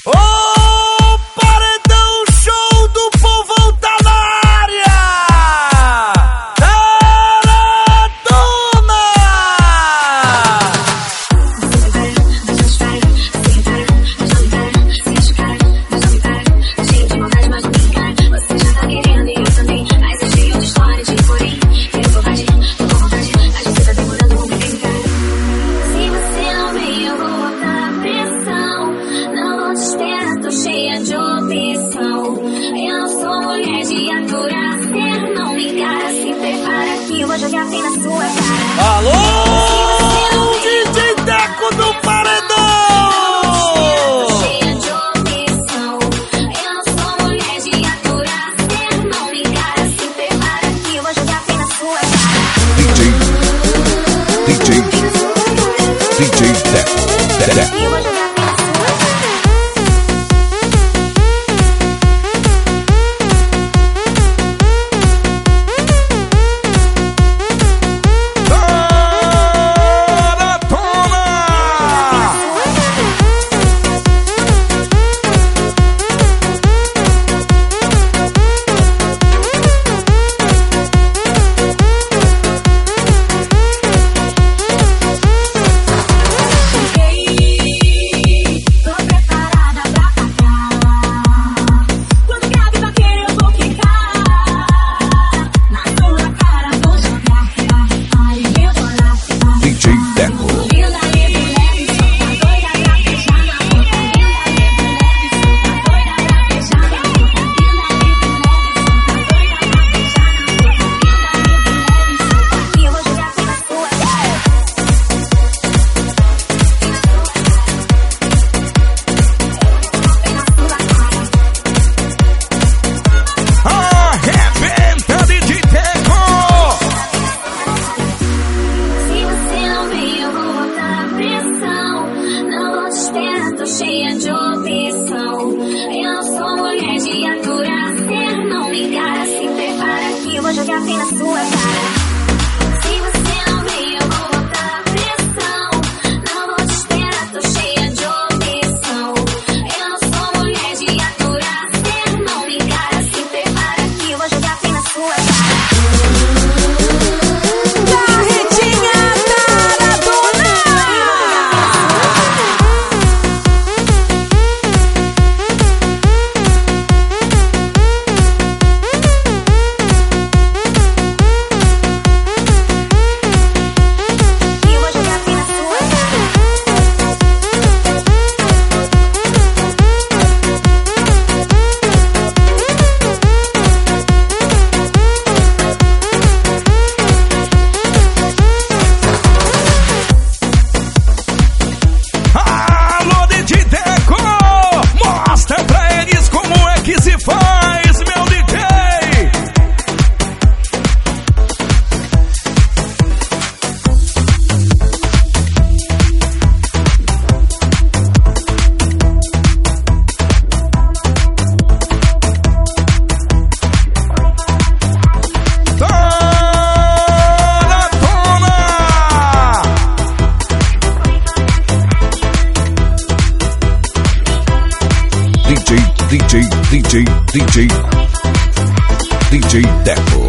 DJ Deco.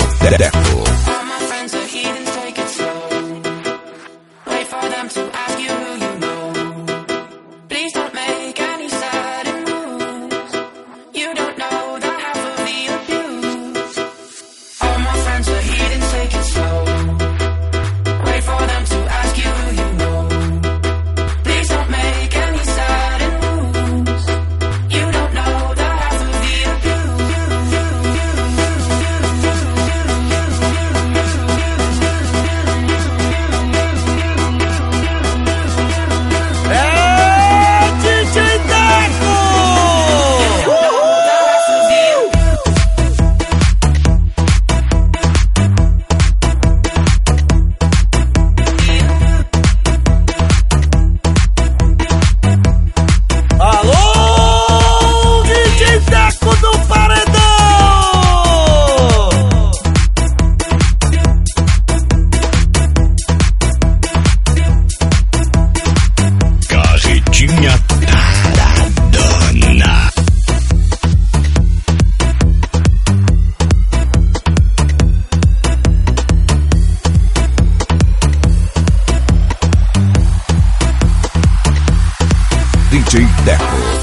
DJ Deco.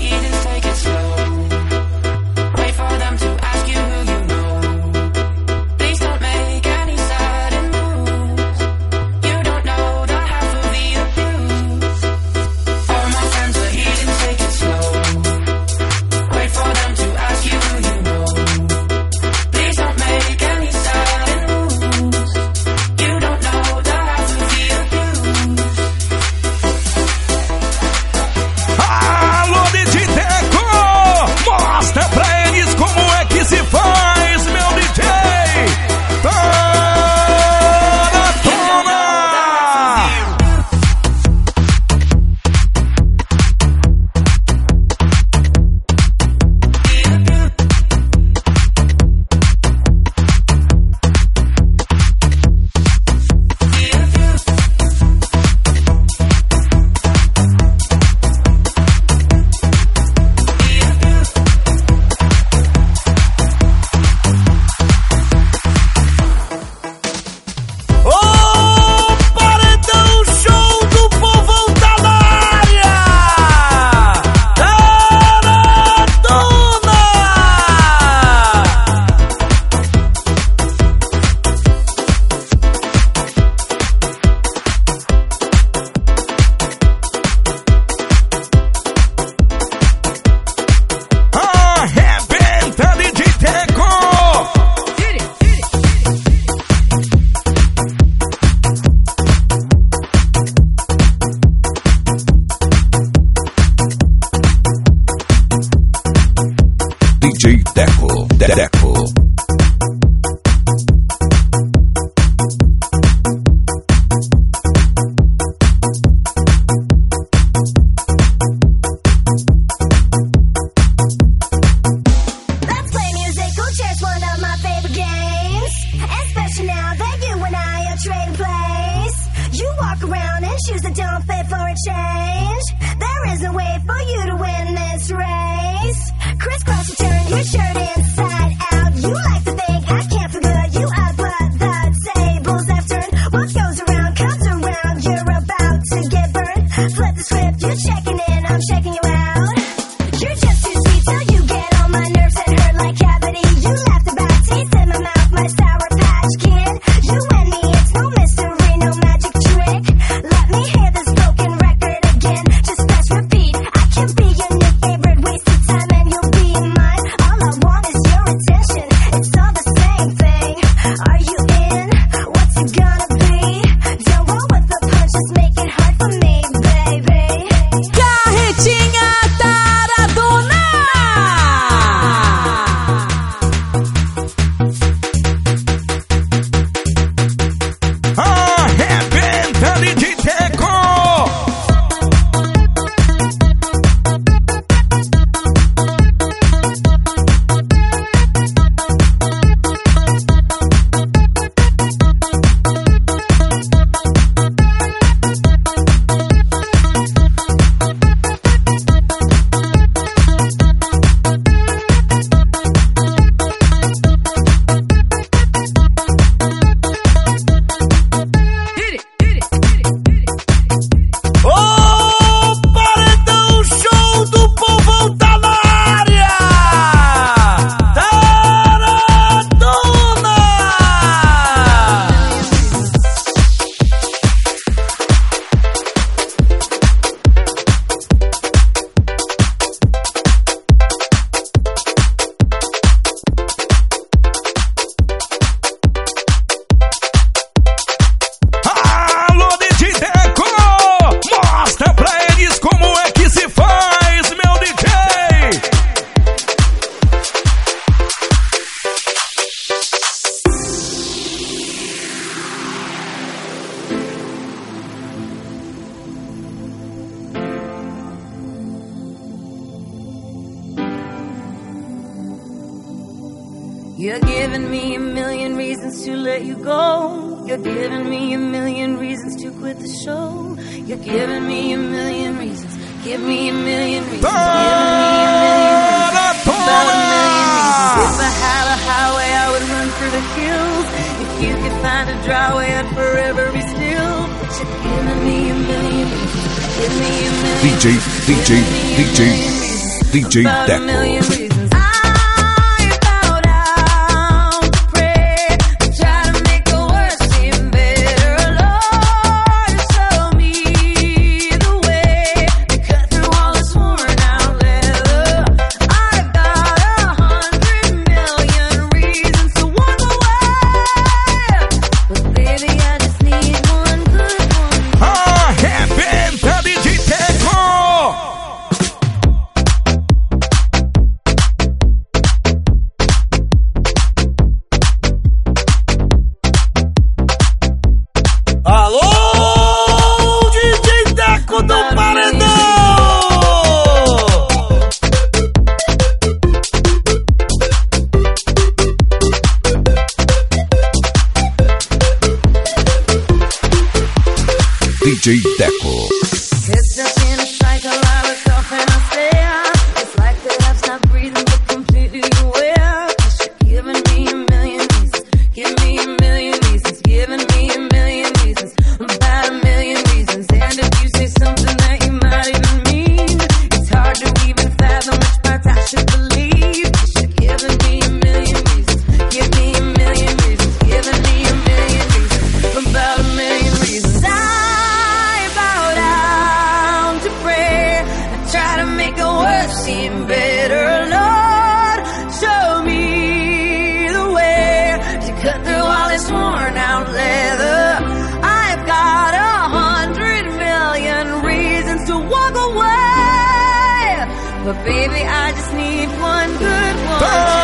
DJ Deco. Let's play musical chairs, one of my favorite games. Especially now that you and I are trading place. You walk around in shoes that don't fit for a change. There is no way for you to win this race. Crisscross, you turn your shirt inside out. You like to think I can't figure you out, but the tables have turned. What goes around comes around. You're about to get burned. Flip the script, you're checking in, I'm checking you out. You're just too sweet till you get on my nerves and hurt like cavity. You laughed about teeth in my mouth, my sour patch kid. You and me, it's no mystery, no magic trick. Let me hear this broken record again. Just press repeat. I can be your new favorite, waste of time and you'll be mine. All I want is your attention. It's all the same thing. Are you in? What's it gonna be? Don't roll with the punches, make it hard for me, baby. Carretinha Taradona! Arrebenta DJ Deco. Ô, paredão show do povo tá na área! Taradona! Alô, DJ Deco. Mostra pra eles como é que se faz, meu DJ. You're giving me a million reasons to let you go. You're giving me a million reasons to quit the show. You're giving me a million reasons. Give me a million reasons. Give me a million reasons. About a million reasons. If I had a highway, I would run for the hills. If you could find a dry way, I'd forever be still. But you're giving me a million reasons. Give me a million DJ Deco. DJ Deco. But baby, I just need one good one.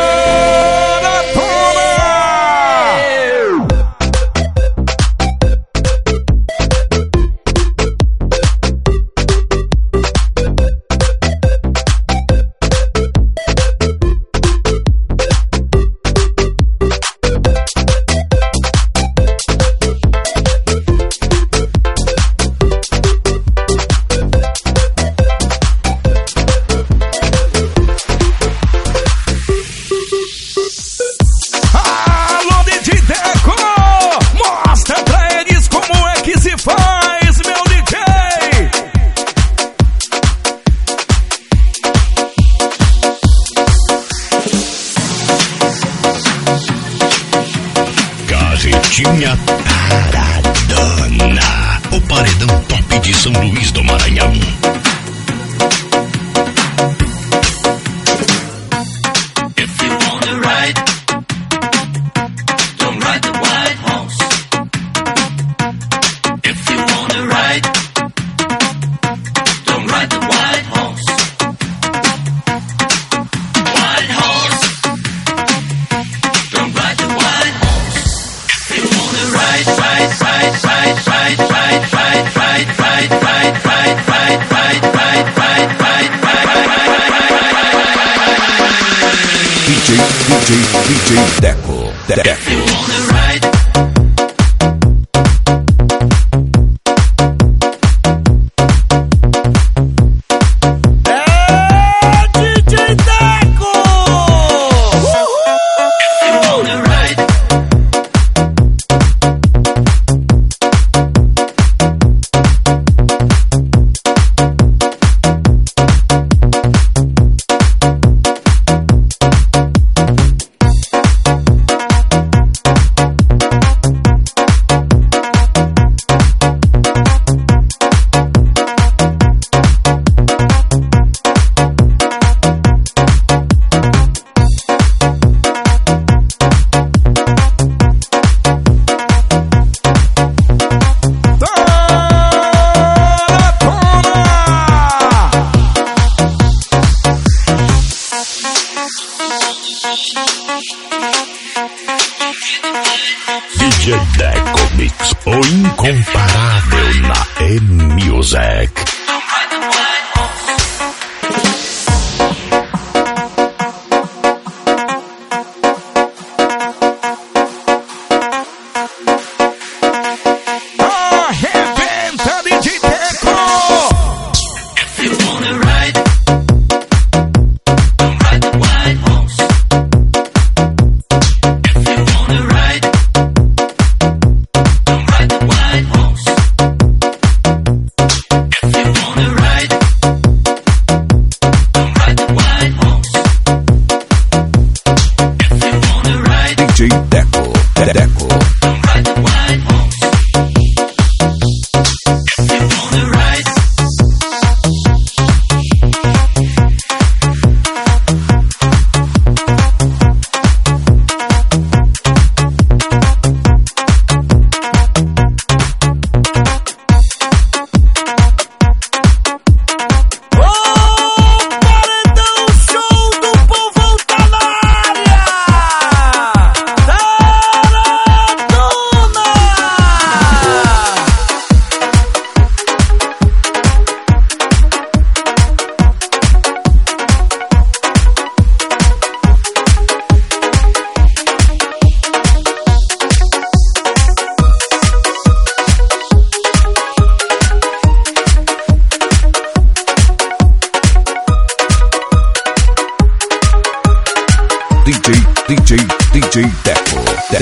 Carretinha Taradona, o paredão top de São Luís do Maranhão. If you wanna ride, don't ride the white horse. If you wanna ride, don't ride the white horse. White horse, don't ride the white horse. If you wanna ride, ride, ride, ride, ride, ride, ride, ride, ride, ride, ride, ride, ride, ride, ride, ride, DJ Deco. if you wanna ride. DJ Deco! If you wanna ride. DJ Deco Mix, o incomparável na E-Music. Arrebenta, DJ Deco! If you wanna ride, don't ride the white horse. If you wanna ride, don't ride the white horse. If you DJ Deco.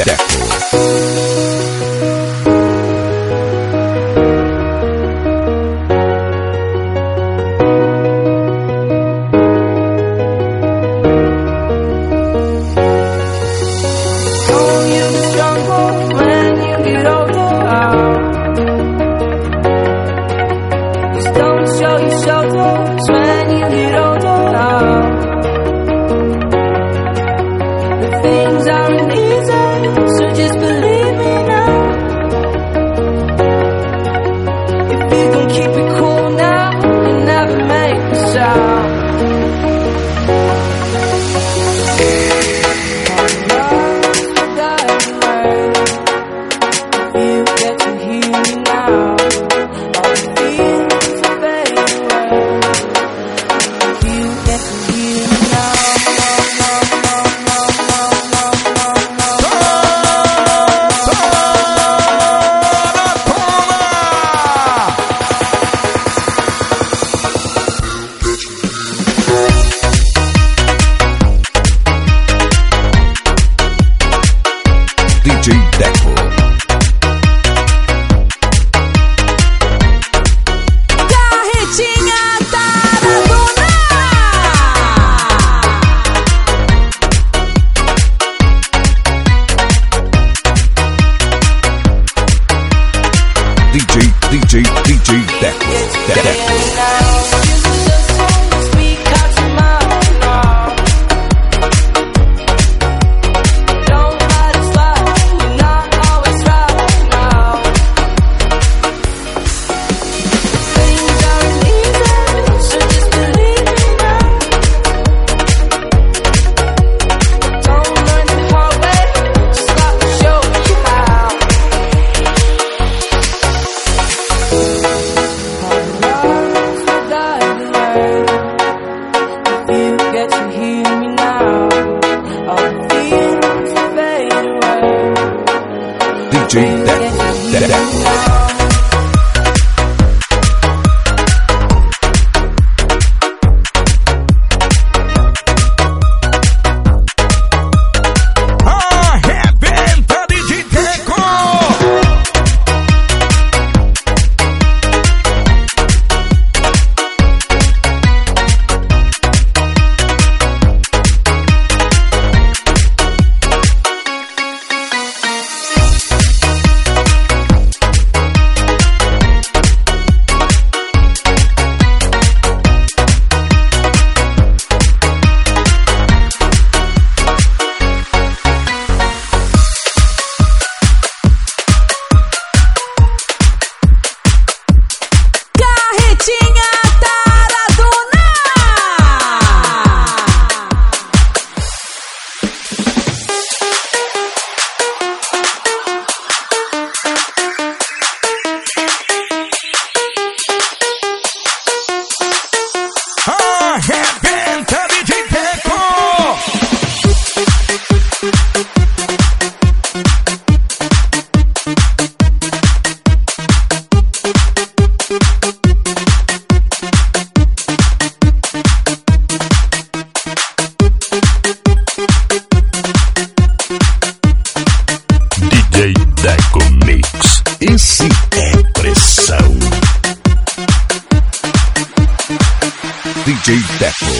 DJ Deco.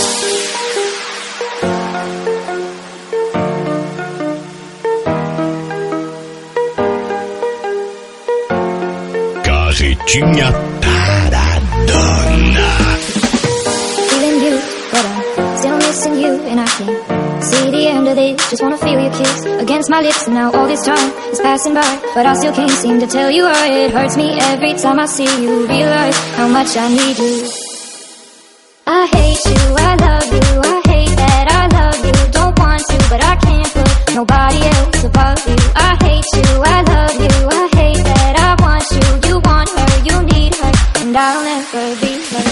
Carretinha Taradona. Feeling you, but I'm still missing you, and I can't see the end of this. Just wanna feel your kiss against my lips, and now all this time is passing by, but I still can't seem to tell you why. It hurts me every time I see you, realize how much I need you. I hate you, I love you, I hate that I love you. Don't want to, but I can't put nobody else above you. I hate you, I love you, I hate that I want you. You want her, you need her, and I'll never be her.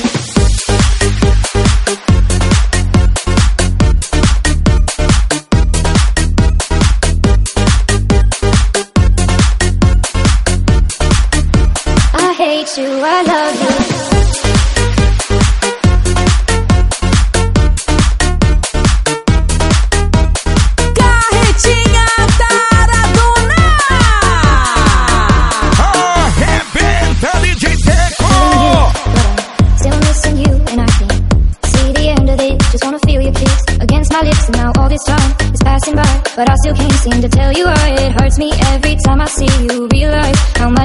I hate you, I love you.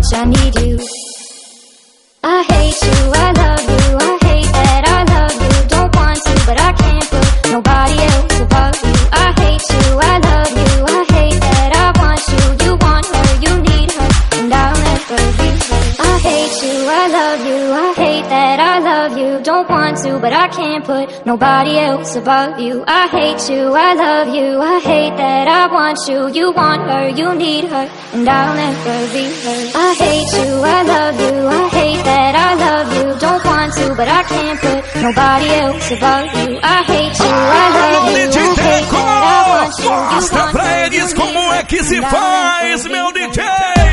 much I need you. I hate you, I love you, I hate that I love you. Don't want to, but I can't put nobody else above you. I hate you, I love you, I hate that I want you. You want her, you need her, and I'll never be her. I hate you, I love you, I hate that I love you. Don't want to, but I can't put nobody else above you. I hate you, I love you, I hate that I want you. You want her, you need her, and I'll never be her. I hate you, I love you, I hate that I love you. Don't want to, but I can't put nobody else above you. I hate you, I love you, I hate that I want you. Mostra pra eles como é que se faz, meu DJ.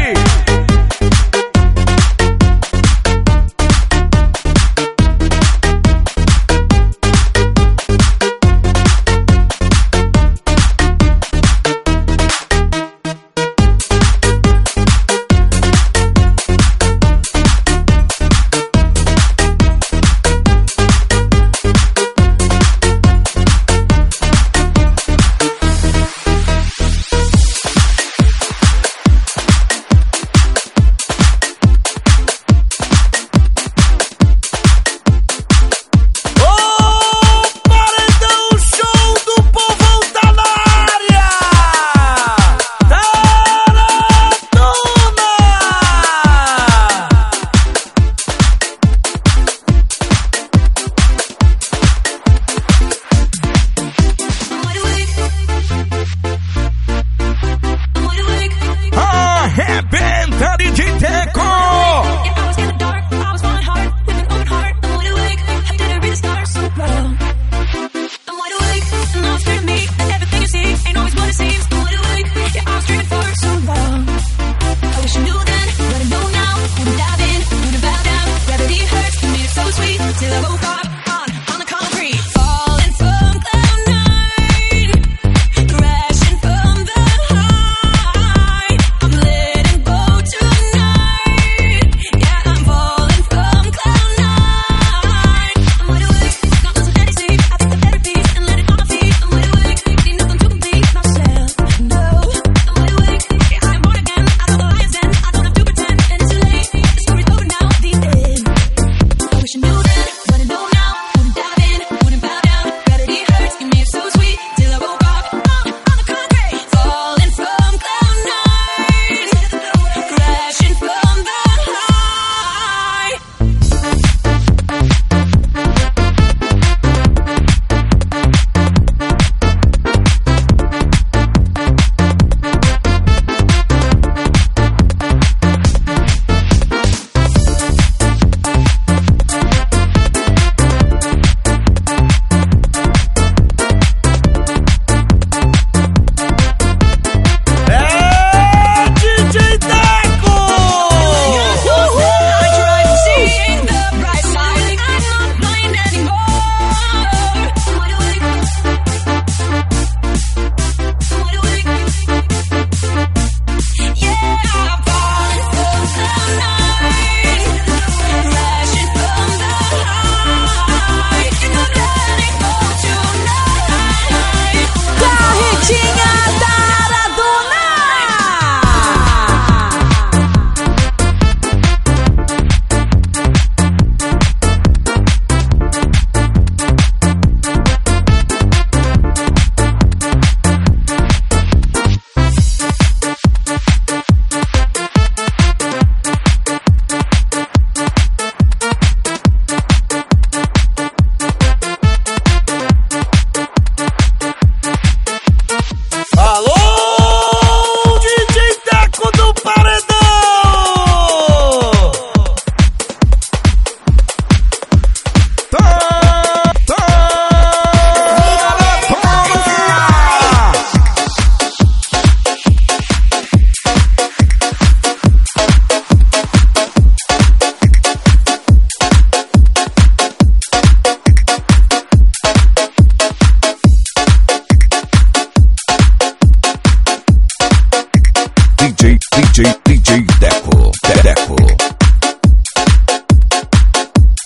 DJ Deco.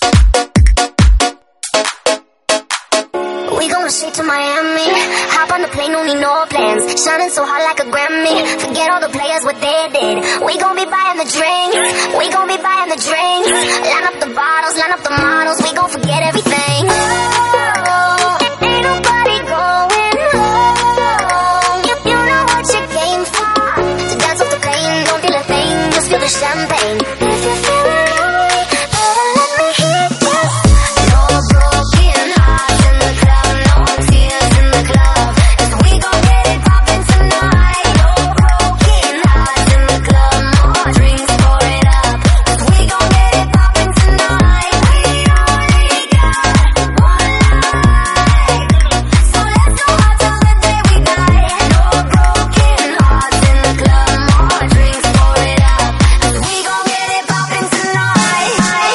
We gonna straight to Miami, hop on the play, no need no plans. Shining so hot like a Grammy. Forget all the players, what they did. We gon' be buying the drinks. We gon' be buying the drinks. Line up the bottles, line up the models. We gon' forget everything. Oh, ain't nobody going home. You know what you came for. To dance off the pain, don't feel a thing. Just feel the champagne. If you're feeling lonely, better let me hear this. No broken hearts in the club, no tears in the club. 'Cause we gon' get it poppin' tonight. No broken hearts in the club, more drinks, pour it up. 'Cause we gon' get it poppin' tonight. We only got one life, so let's go out till the day we die. No broken hearts in the club, more drinks, pour it up. 'Cause we gon' get it poppin' tonight.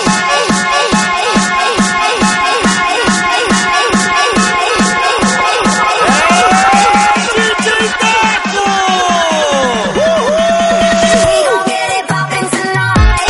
DJ Deco! We gon' get it poppin' tonight.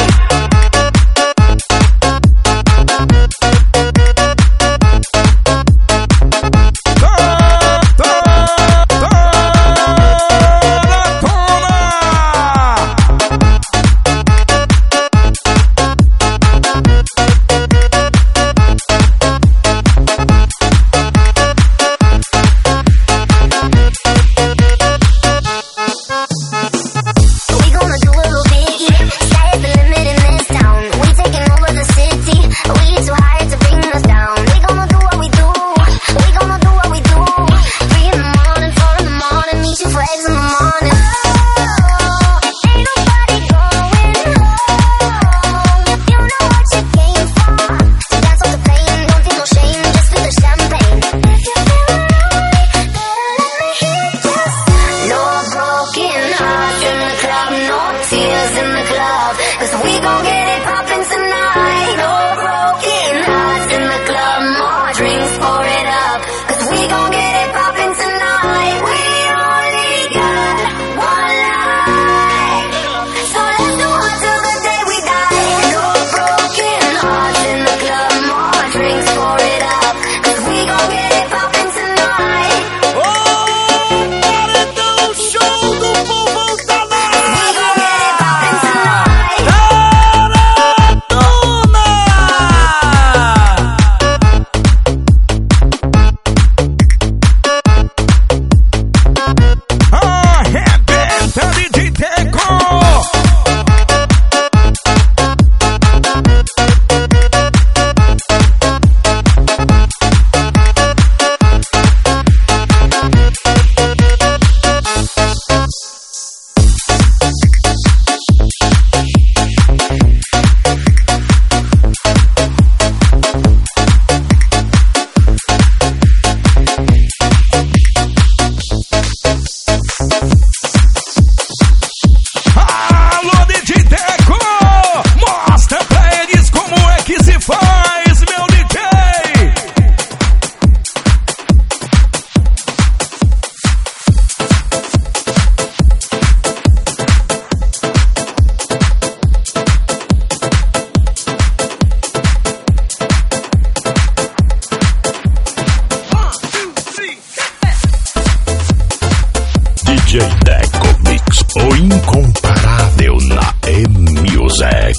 We gonna do a little biggie. Sky is the limit in this town. We taking over the city. We too high to bring us down. We gonna do what we do. We gonna do what we do. 3 in the morning, 4 in the morning. Meet you for eggs in the morning. Oh, ain't nobody going home. You know what you came for. To dance off the pain, don't feel no shame. Just feel the champagne. If you're feeling lonely, better let me hear this. No broken hearts in the club, no tears in the club. 'Cause we gon' get it poppin' tonight. No broken hearts in the club, more drinks, pour it up. 'Cause we gon' get it poppin' tonight. We only got one life, so let's do it till the day we die. No broken hearts in the club, more drinks, pour it up. 'Cause we gon' get it poppin' tonight. Ô, paredão show do povo da We gon' get it poppin' tonight. Arrebenta DJ Deco. Alô, DJ Deco! Mostra pra eles como é que se faz, meu DJ! DJ Deco Mix, o incomparável na E-Music.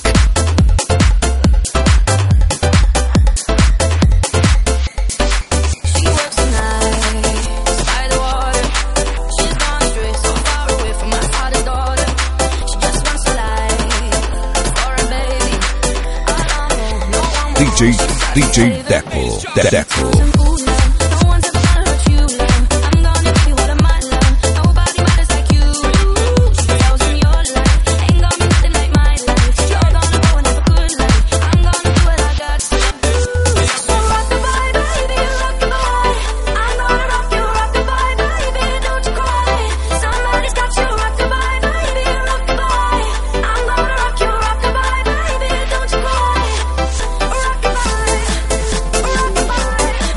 She works the night by the water. She's gone astray, so far away from my father's daughter. She just wants to lie for a baby. Alone, no one wants DJ Deco. Deco. some food now. No one's ever gonna hurt you now. I'm gonna give you what I might love. Nobody matters like you. She tells me your life ain't gonna be nothing like my life. You're gonna go and have a good life. I'm gonna do what I got to do. So rock the bye, baby, rock the bye. I'm gonna rock you, baby, don't you cry. Somebody's got you, rock the bye, baby, rock the bye. I'm gonna rock you, baby, don't you cry. Rock the bye, rock the bye.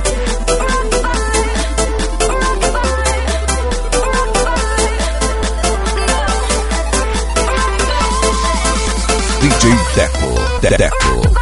DJ Deco.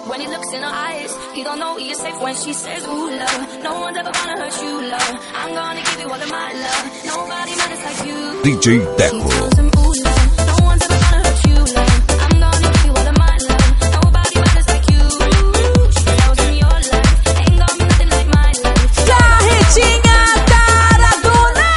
When he looks in her eyes, he don't know he is safe when she says, ooh, love. No one's ever gonna hurt you, love. I'm gonna give you all of my love. Nobody matters like you. DJ Deco. He tells him, ooh, love. No one's ever gonna hurt you, love. I'm gonna give you all of my love. Nobody matters like you. She tells him your life ain't gonna be nothing like my life. Carretinha Taradona!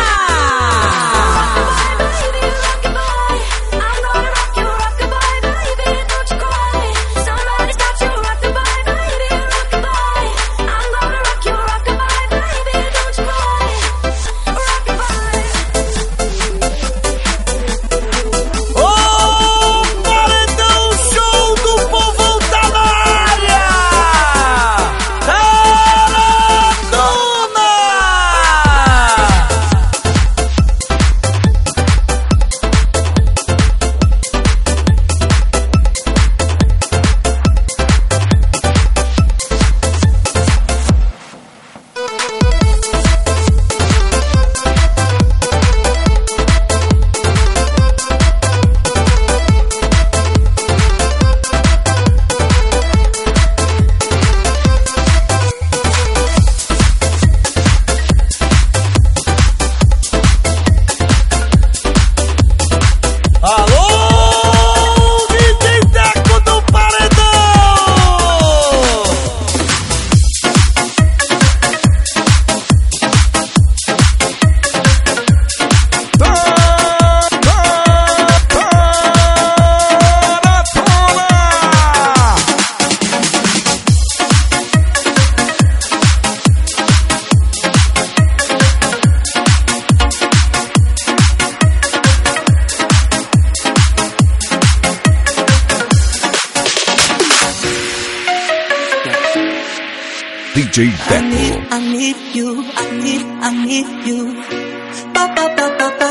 DJ Deco. I need you. Ba ba ba ba ba.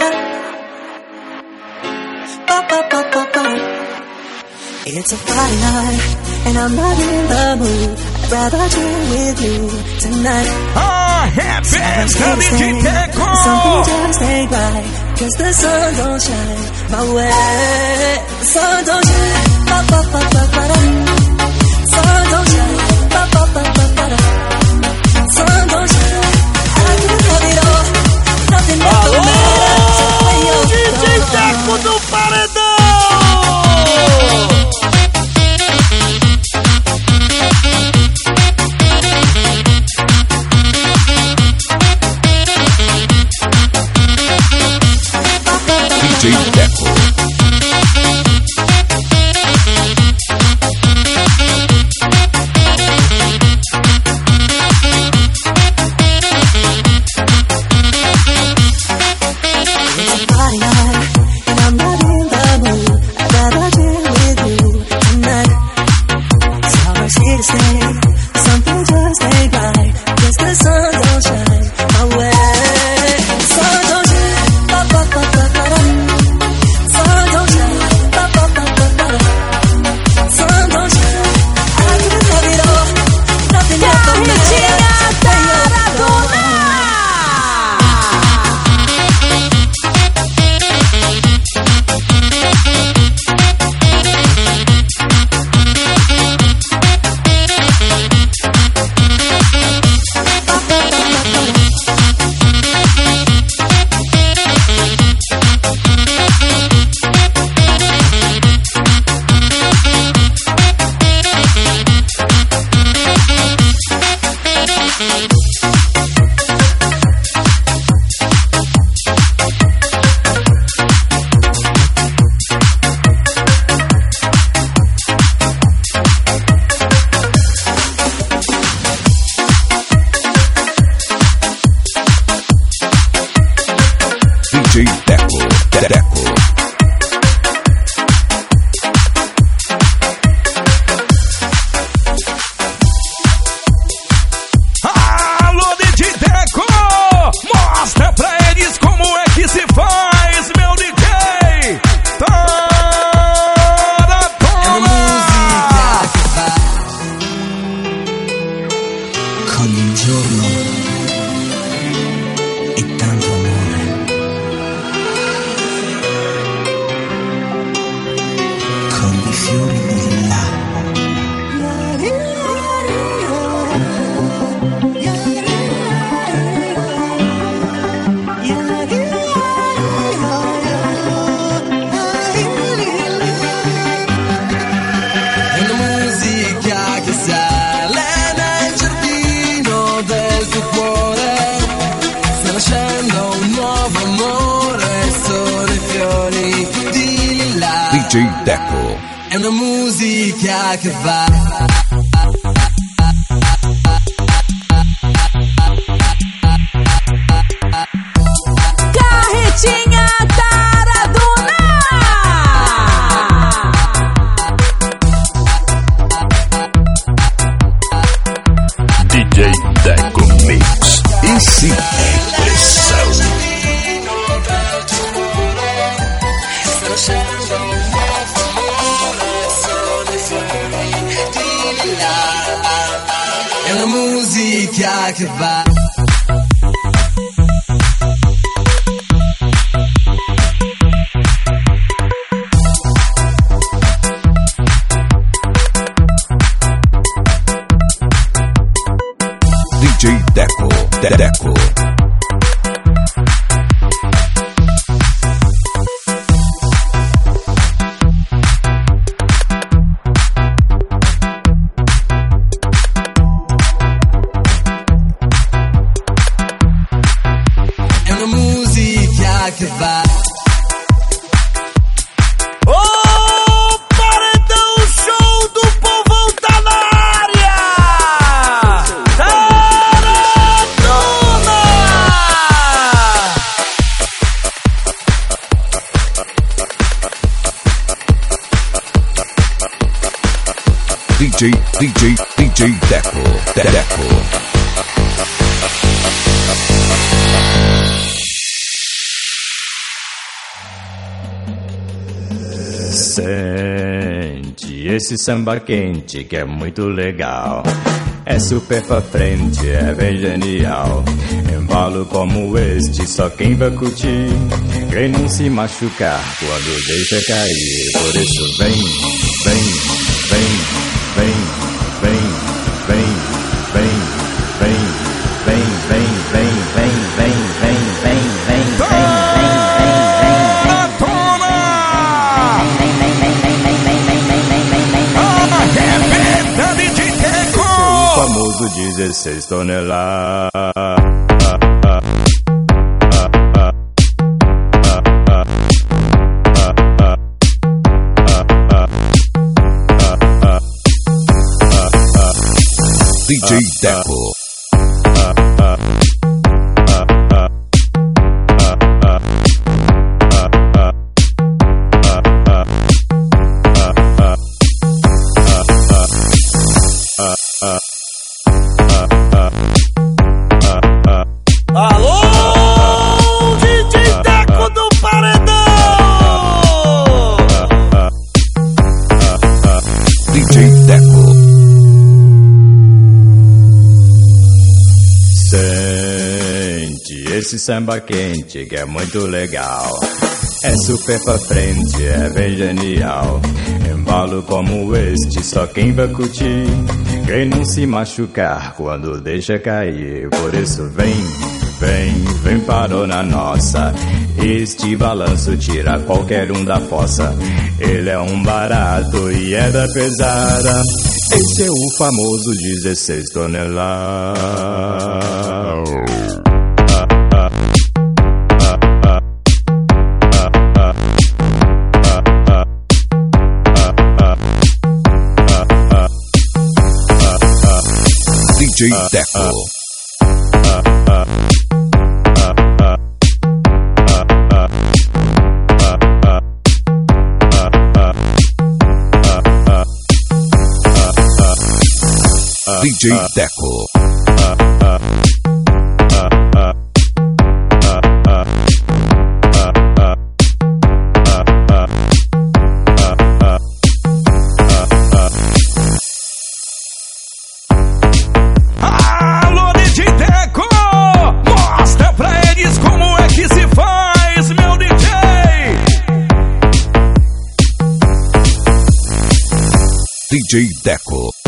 Ba ba ba ba ba. It's a Friday night and I'm not in the mood. I'd rather chill with you tonight. Arrebenta DJ Deco. Something just ain't right, 'cause the sun don't shine my way. The sun don't shine. Ba ba ba ba ba da. Sun don't shine. Ba ba ba ba ba da. Sun don't shine. I can have it all. Nothing else don't matter. DJ Deco do Paredão. DJ Deco. DJ Deco. Alô, DJ Deco! Mostra pra eles como é que se faz, meu DJ! Con il giorno e tanto amore. Con i fiori di là. Deco. È una musica che va. Carretinha Taradona. DJ Deco Mix. Esse é pressão. È una musica che va. DJ Deco. Deco. È una musica che va. Ô, paredão show do povo tá na área! Taradona! DJ Deco. Deco. Sente esse samba quente que é muito legal. É super pra frente, é bem genial. Embalo como este, só quem vai curtir. Quem não se machucar quando deixa cair. Por isso vem, vem, vem, vem, vem, vem, vem, vem, vem, vem, vem, vem, vem, vem, vem, vem, o famoso 16 toneladas. DJ Deco. Alô, DJ Deco do Paredão! DJ Deco. Sente esse samba quente que é muito legal. É super pra frente, é bem genial. Embalo como este, só quem vai curtir. Quem não se machucar quando deixa cair. Por isso vem, vem, vem parou na nossa. Este balanço tira qualquer um da fossa. Ele é um barato e é da pesada. Esse é o famoso 16 toneladas. DJ Deco. DJ Deco. Alô, DJ Deco! Mostra pra eles como é que se faz, meu DJ! DJ Deco.